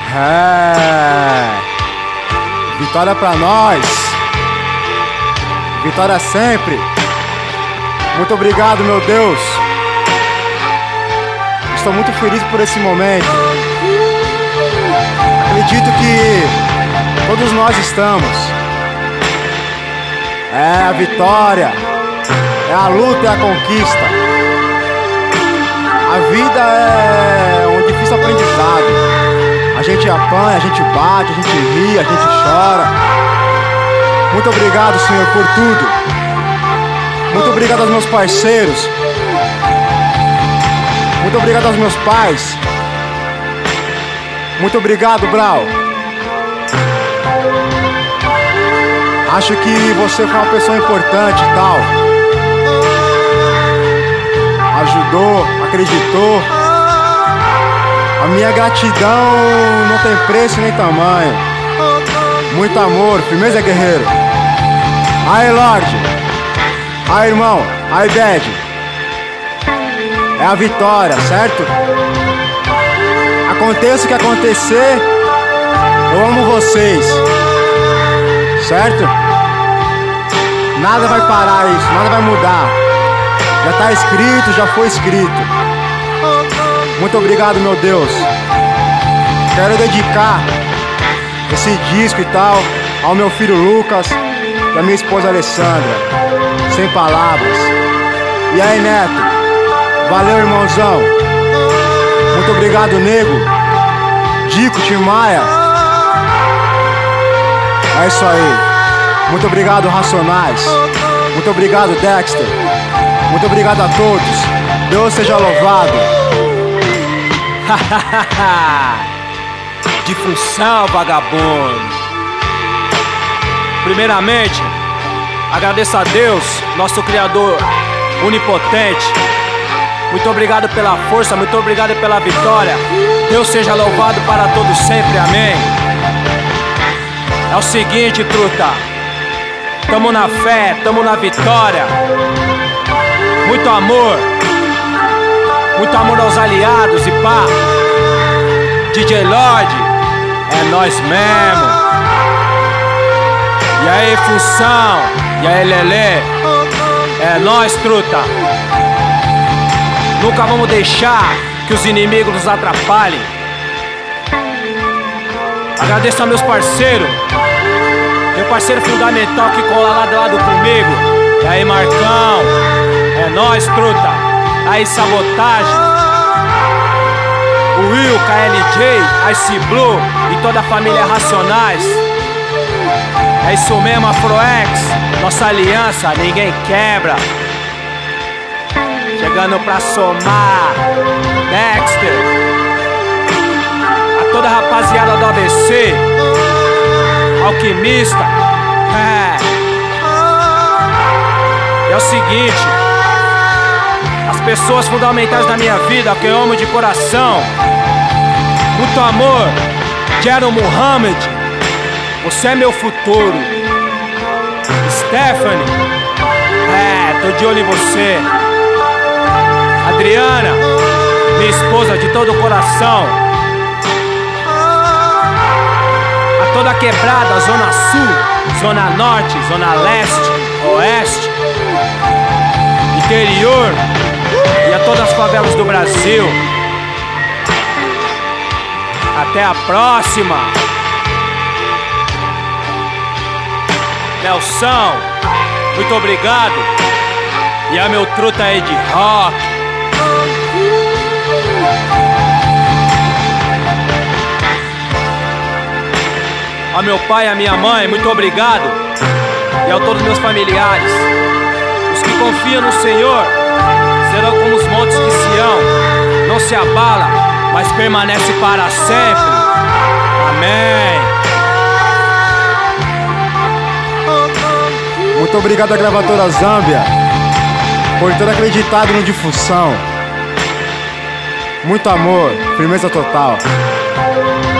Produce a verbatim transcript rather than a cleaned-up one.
É. Vitória pra nós. Vitória sempre. Muito obrigado, meu Deus. Estou muito feliz por esse momento. Acredito que todos nós estamos. É a vitória, é a luta, é a conquista. A vida é um difícil aprendizado. A gente apanha, a gente bate, a gente ri, a gente chora. Muito obrigado, Senhor, por tudo. Muito obrigado aos meus parceiros. Muito obrigado aos meus pais. Muito obrigado, Brau. Acho que você foi uma pessoa importante e tal. Ajudou, acreditou. A minha gratidão não tem preço nem tamanho. Muito amor, firmeza, guerreiro. Aí, Lorde. Aí, irmão. Aí, Dad. É a vitória, certo? Aconteça o que acontecer, eu amo vocês. Certo? Nada vai parar isso, nada vai mudar. Já tá escrito, já foi escrito. Muito obrigado, meu Deus. Quero dedicar esse disco e tal ao meu filho Lucas e à minha esposa Alessandra. Sem palavras. E aí, Neto? Valeu, irmãozão. Muito obrigado, Nego, Dico, Tim Maia. É isso aí. Muito obrigado, Racionais. Muito obrigado, Dexter. Muito obrigado a todos. Deus seja louvado. De função, vagabundo. Primeiramente, agradeço a Deus, nosso Criador onipotente. Muito obrigado pela força, muito obrigado pela vitória. Deus seja louvado para todos sempre, amém. É o seguinte, truta. Tamo na fé, tamo na vitória. Muito amor. Muito amor aos aliados e pá. D J Lorde, é nós mesmo. E aí, Função, e aí, Lelê, é nós, truta. Nunca vamos deixar que os inimigos nos atrapalhem. Agradeço a meus parceiros. Meu parceiro fundamental que cola lado a lado comigo. E aí, Marcão, é nóis, truta. Aí, Sabotagem, o Will, K L J, Ice Blue e toda a família Racionais. É isso mesmo, Afroex, nossa aliança, ninguém quebra. Chegando pra somar, Dexter, a toda a rapaziada do A B C, Alquimista. É, é o seguinte, as pessoas fundamentais da minha vida, que eu amo de coração. Muito amor, Jero Muhammad, você é meu futuro. Stephanie, é, tô de olho em você. Adriana, minha esposa de todo o coração. A toda a quebrada, Zona Sul, Zona Norte, Zona Leste, Oeste, interior e a todas as favelas do Brasil. Até a próxima. Nelson, muito obrigado. E a meu truta aí de rock. A meu pai e a minha mãe, muito obrigado. E a todos meus familiares. Os que confiam no Senhor serão como os montes de Sião. Não se abala, mas permanece para sempre. Amém. Muito obrigado à gravadora Zâmbia por ter acreditado no Difusão. Muito amor, firmeza total.